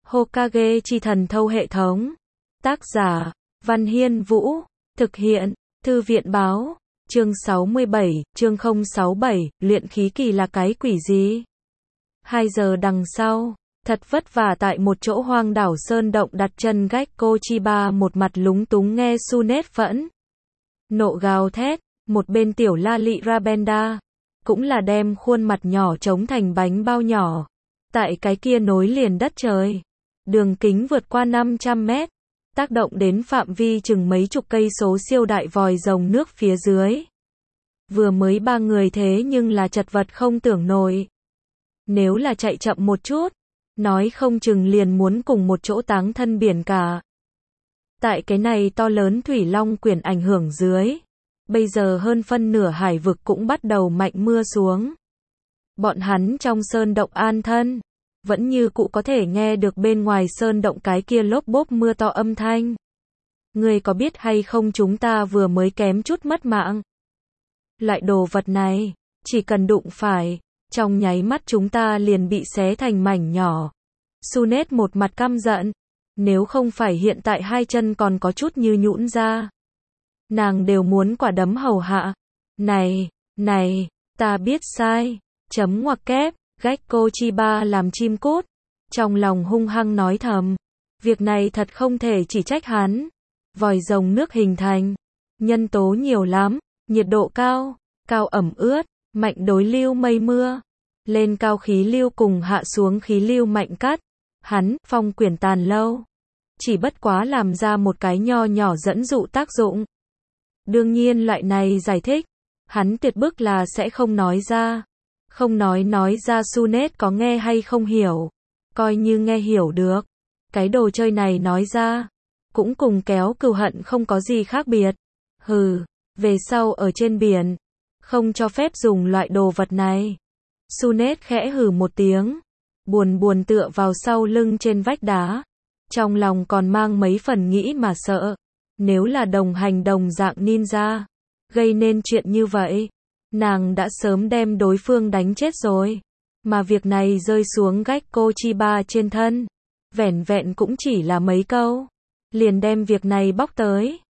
Hokage chi thần thâu hệ thống. Tác giả, Văn Hiên Vũ. Thực hiện, Thư viện báo. Chương 67, chương 067, luyện khí kỳ là cái quỷ gì? 2 giờ đằng sau, thật vất vả tại một chỗ hoang đảo sơn động đặt chân Gekko Chiba một mặt lúng túng nghe Sunet phẫn nộ gào thét, một bên tiểu la lị Rabenda, cũng là đem khuôn mặt nhỏ trống thành bánh bao nhỏ. Tại cái kia nối liền đất trời, đường kính vượt qua 500 mét, tác động đến phạm vi chừng mấy chục cây số siêu đại vòi rồng nước phía dưới. Vừa mới 3 người thế nhưng là chật vật không tưởng nổi. Nếu là chạy chậm một chút, nói không chừng liền muốn cùng một chỗ táng thân biển cả. Tại cái này to lớn thủy long quyển ảnh hưởng dưới, bây giờ hơn phân nửa hải vực cũng bắt đầu mạnh mưa xuống. Bọn hắn trong sơn động an thân, vẫn như cũ có thể nghe được bên ngoài sơn động cái kia lốp bốp mưa to âm thanh. Ngươi có biết hay không, chúng ta vừa mới kém chút mất mạng. Loại đồ vật này, chỉ cần đụng phải, trong nháy mắt chúng ta liền bị xé thành mảnh nhỏ. Sunet một mặt căm giận, nếu không phải hiện tại hai chân còn có chút như nhũn ra, nàng đều muốn quả đấm hầu hạ. Này, ta biết sai. Chấm ngoặc kép, Gekko Chiba làm chim cút, trong lòng hung hăng nói thầm. Việc này thật không thể chỉ trách hắn. Vòi rồng nước hình thành, nhân tố nhiều lắm, nhiệt độ cao, cao ẩm ướt, mạnh đối lưu mây mưa, lên cao khí lưu cùng hạ xuống khí lưu mạnh cắt. Hắn, phong quyển tàn lâu, chỉ bất quá làm ra một cái nho nhỏ dẫn dụ tác dụng. Đương nhiên loại này giải thích, hắn tuyệt bức là sẽ không nói ra. Không nói ra Sunet có nghe hay không hiểu. Coi như nghe hiểu được, cái đồ chơi này nói ra, cũng cùng kéo cừu hận không có gì khác biệt. Hừ, về sau ở trên biển, không cho phép dùng loại đồ vật này. Sunet khẽ hừ một tiếng, buồn tựa vào sau lưng trên vách đá. Trong lòng còn mang mấy phần nghĩ mà sợ. Nếu là đồng hành đồng dạng ninja, gây nên chuyện như vậy, nàng đã sớm đem đối phương đánh chết rồi. Mà việc này rơi xuống Gekko Chiba trên thân, vẻn vẹn cũng chỉ là mấy câu, liền đem việc này bóc tới.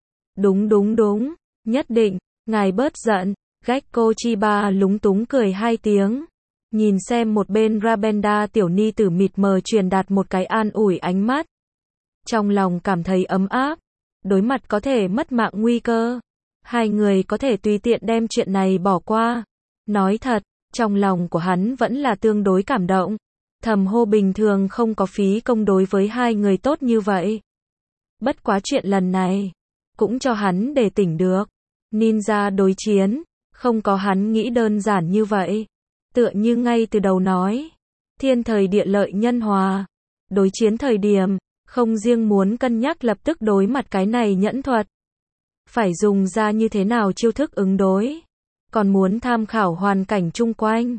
Đúng, nhất định, ngài bớt giận. Gekko Chiba lúng túng cười 2 tiếng, nhìn xem một bên Rabenda tiểu ni tử mịt mờ truyền đạt một cái an ủi ánh mắt. Trong lòng cảm thấy ấm áp, đối mặt có thể mất mạng nguy cơ, hai người có thể tùy tiện đem chuyện này bỏ qua. Nói thật, trong lòng của hắn vẫn là tương đối cảm động. Thầm hô bình thường không có phí công đối với hai người tốt như vậy. Bất quá chuyện lần này, cũng cho hắn để tỉnh được. Ninja đối chiến, không có hắn nghĩ đơn giản như vậy. Tựa như ngay từ đầu nói, thiên thời địa lợi nhân hòa. Đối chiến thời điểm, không riêng muốn cân nhắc lập tức đối mặt cái này nhẫn thuật, phải dùng ra như thế nào chiêu thức ứng đối, còn muốn tham khảo hoàn cảnh chung quanh,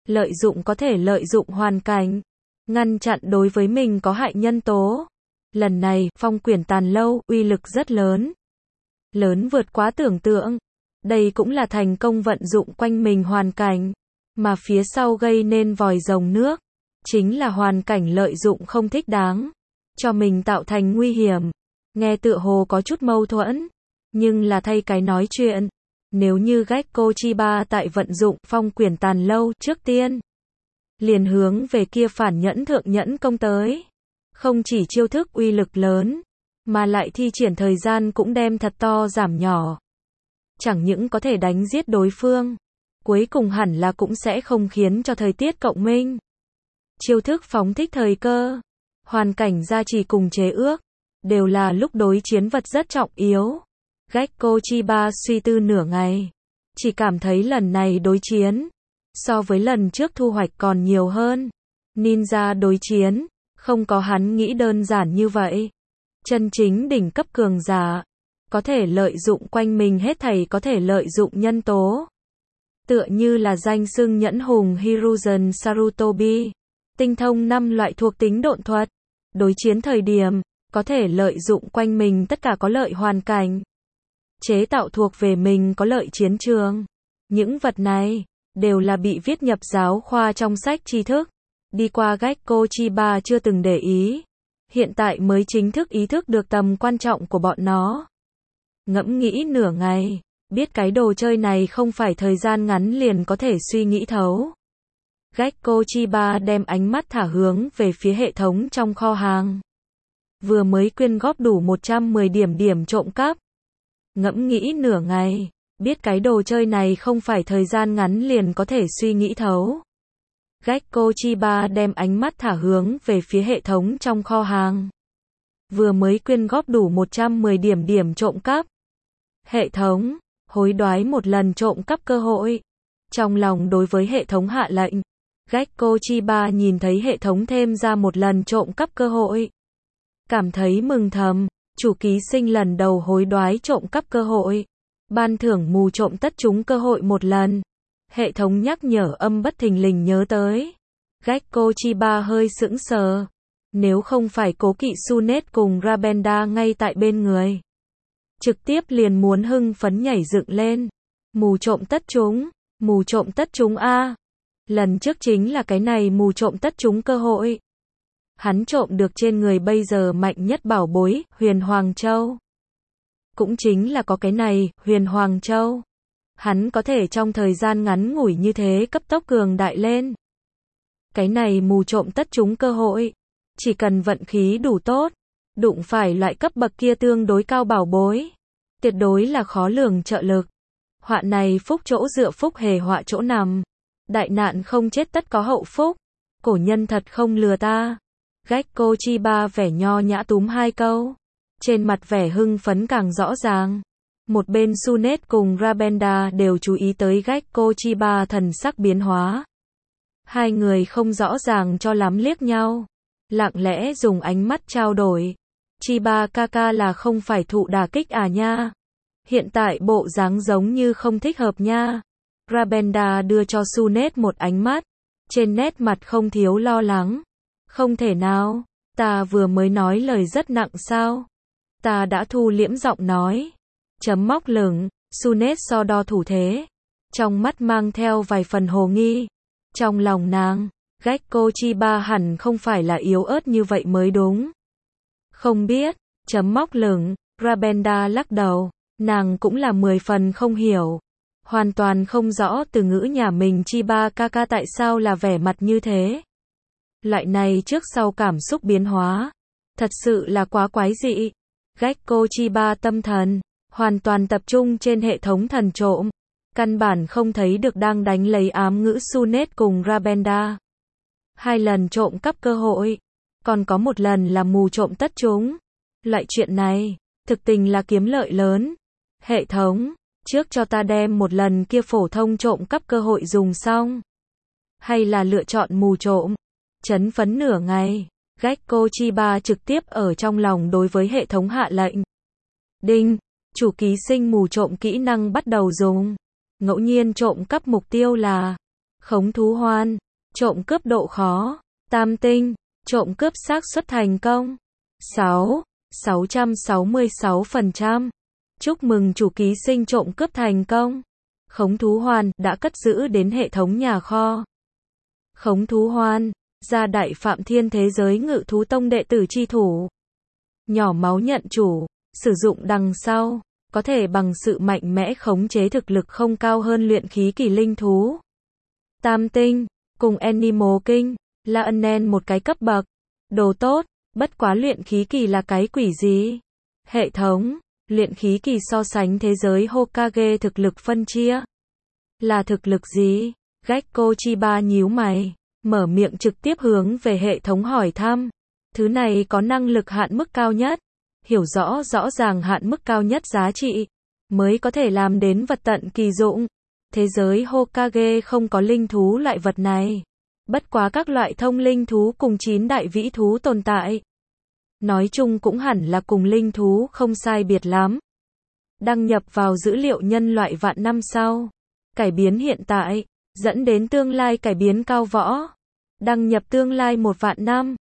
có thể lợi dụng hoàn cảnh, ngăn chặn đối với mình có hại nhân tố. Lần này, phong quyển tàn lâu, uy lực rất lớn. Lớn vượt quá tưởng tượng. Đây cũng là thành công vận dụng quanh mình hoàn cảnh, mà phía sau gây nên vòi rồng nước, chính là hoàn cảnh lợi dụng không thích đáng, cho mình tạo thành nguy hiểm. Nghe tựa hồ có chút mâu thuẫn, nhưng là thay cái nói chuyện. Nếu như Gekko Chiba tại vận dụng phong quyển tàn lâu trước tiên, liền hướng về kia phản nhẫn thượng nhẫn công tới, không chỉ chiêu thức uy lực lớn, mà lại thi triển thời gian cũng đem thật to giảm nhỏ. Chẳng những có thể đánh giết đối phương, cuối cùng hẳn là cũng sẽ không khiến cho thời tiết cộng minh. Chiêu thức phóng thích thời cơ, hoàn cảnh gia trì cùng chế ước, đều là lúc đối chiến vật rất trọng yếu. Gekko Chiba suy tư nửa ngày, chỉ cảm thấy lần này đối chiến, so với lần trước thu hoạch còn nhiều hơn. Ninja đối chiến, không có hắn nghĩ đơn giản như vậy. Chân chính đỉnh cấp cường giả, có thể lợi dụng quanh mình hết thảy có thể lợi dụng nhân tố. Tựa như là danh xưng nhẫn hùng Hiruzen Sarutobi, tinh thông 5 loại thuộc tính độn thuật. Đối chiến thời điểm, có thể lợi dụng quanh mình tất cả có lợi hoàn cảnh, chế tạo thuộc về mình có lợi chiến trường. Những vật này, đều là bị viết nhập giáo khoa trong sách tri thức. Đi qua Gekko Chiba chưa từng để ý. hiện tại mới chính thức ý thức được tầm quan trọng của bọn nó. Ngẫm nghĩ nửa ngày, biết cái đồ chơi này không phải thời gian ngắn liền có thể suy nghĩ thấu. Gekko Chiba đem ánh mắt thả hướng về phía hệ thống trong kho hàng. Vừa mới quyên góp đủ 110 điểm trộm cắp. Ngẫm nghĩ nửa ngày, biết cái đồ chơi này không phải thời gian ngắn liền có thể suy nghĩ thấu. Gekko Chiba đem ánh mắt thả hướng về phía hệ thống trong kho hàng. Vừa mới quyên góp đủ 110 điểm trộm cắp. Hệ thống, hối đoái một lần trộm cắp cơ hội. Trong lòng đối với hệ thống hạ lệnh, Gekko Chiba nhìn thấy hệ thống thêm ra một lần trộm cắp cơ hội. Cảm thấy mừng thầm, chủ ký sinh lần đầu hối đoái trộm cắp cơ hội. Ban thưởng mù trộm tất trúng cơ hội một lần. Hệ thống nhắc nhở âm bất thình lình nhớ tới. Gekko Chiba hơi sững sờ. Nếu không phải cố kỵ Sunet cùng Rabenda ngay tại bên người, trực tiếp liền muốn hưng phấn nhảy dựng lên. Mù trộm tất trúng, mù trộm tất trúng a. Lần trước chính là cái này mù trộm tất trúng cơ hội. Hắn trộm được trên người bây giờ mạnh nhất bảo bối, Huyền Hoàng Châu. Cũng chính là có cái này, Huyền Hoàng Châu. Hắn có thể trong thời gian ngắn ngủi như thế cấp tốc cường đại lên. Cái này mù trộm tất trúng cơ hội. Chỉ cần vận khí đủ tốt, đụng phải loại cấp bậc kia tương đối cao bảo bối, tuyệt đối là khó lường trợ lực. Họa này phúc chỗ dựa phúc hề họa chỗ nằm. Đại nạn không chết tất có hậu phúc. Cổ nhân thật không lừa ta. Gekko Chiba vẻ nho nhã túm hai câu. Trên mặt vẻ hưng phấn càng rõ ràng. Một bên Sunet cùng Rabenda đều chú ý tới Gekko Chiba thần sắc biến hóa. Hai người không rõ ràng cho lắm liếc nhau. Lặng lẽ dùng ánh mắt trao đổi. Chiba kaka là không phải thụ đả kích à nha. Hiện tại bộ dáng giống như không thích hợp nha. Rabenda đưa cho Sunet một ánh mắt. Trên nét mặt không thiếu lo lắng. Không thể nào, ta vừa mới nói lời rất nặng sao? Ta đã thu liễm giọng nói. Chấm móc lửng, Sunet so đo thủ thế. Trong mắt mang theo vài phần hồ nghi. Trong lòng nàng, Gekko Chiba hẳn không phải là yếu ớt như vậy mới đúng. Không biết, chấm móc lửng, Rabenda lắc đầu. Nàng cũng là 10 phần không hiểu. Hoàn toàn không rõ từ ngữ nhà mình Chiba kaka tại sao là vẻ mặt như thế. Loại này trước sau cảm xúc biến hóa. Thật sự là quá quái dị. Gekko Chiba tâm thần, hoàn toàn tập trung trên hệ thống thần trộm. Căn bản không thấy được đang đánh lấy ám ngữ Sunet cùng Rabenda. 2 lần trộm cắp cơ hội. Còn có một lần là mù trộm tất trúng. Loại chuyện này, thực tình là kiếm lợi lớn. Hệ thống, trước cho ta đem một lần kia phổ thông trộm cắp cơ hội dùng xong. Hay là lựa chọn mù trộm. Chấn phấn nửa ngày, Gekko Chiba trực tiếp ở trong lòng đối với hệ thống hạ lệnh. Đinh, chủ ký sinh mù trộm kỹ năng bắt đầu dùng. Ngẫu nhiên trộm cắp mục tiêu là khống thú hoan, trộm cướp độ khó, tam tinh, trộm cướp xác suất thành công. 666%. Chúc mừng chủ ký sinh trộm cướp thành công. Khống thú hoan đã cất giữ đến hệ thống nhà kho. Khống thú hoan, gia đại Phạm Thiên thế giới Ngự thú tông đệ tử chi thủ. Nhỏ máu nhận chủ, sử dụng đằng sau, có thể bằng sự mạnh mẽ khống chế thực lực không cao hơn luyện khí kỳ linh thú. Tam tinh, cùng Animal King, là ân một cái cấp bậc. Đồ tốt, bất quá luyện khí kỳ là cái quỷ gì? Hệ thống, luyện khí kỳ so sánh thế giới Hokage thực lực phân chia. Là thực lực gì? Gekko Chiba nhíu mày, mở miệng trực tiếp hướng về hệ thống hỏi thăm. Thứ này có năng lực hạn mức cao nhất. Hiểu rõ ràng hạn mức cao nhất giá trị, mới có thể làm đến vật tận kỳ dụng. Thế giới Hokage không có linh thú loại vật này. Bất quá các loại thông linh thú cùng 9 đại vĩ thú tồn tại. Nói chung cũng hẳn là cùng linh thú không sai biệt lắm. Đăng nhập vào dữ liệu nhân loại vạn năm sau. Cải biến hiện tại, dẫn đến tương lai cải biến cao võ. Đăng nhập tương lai 1 vạn năm.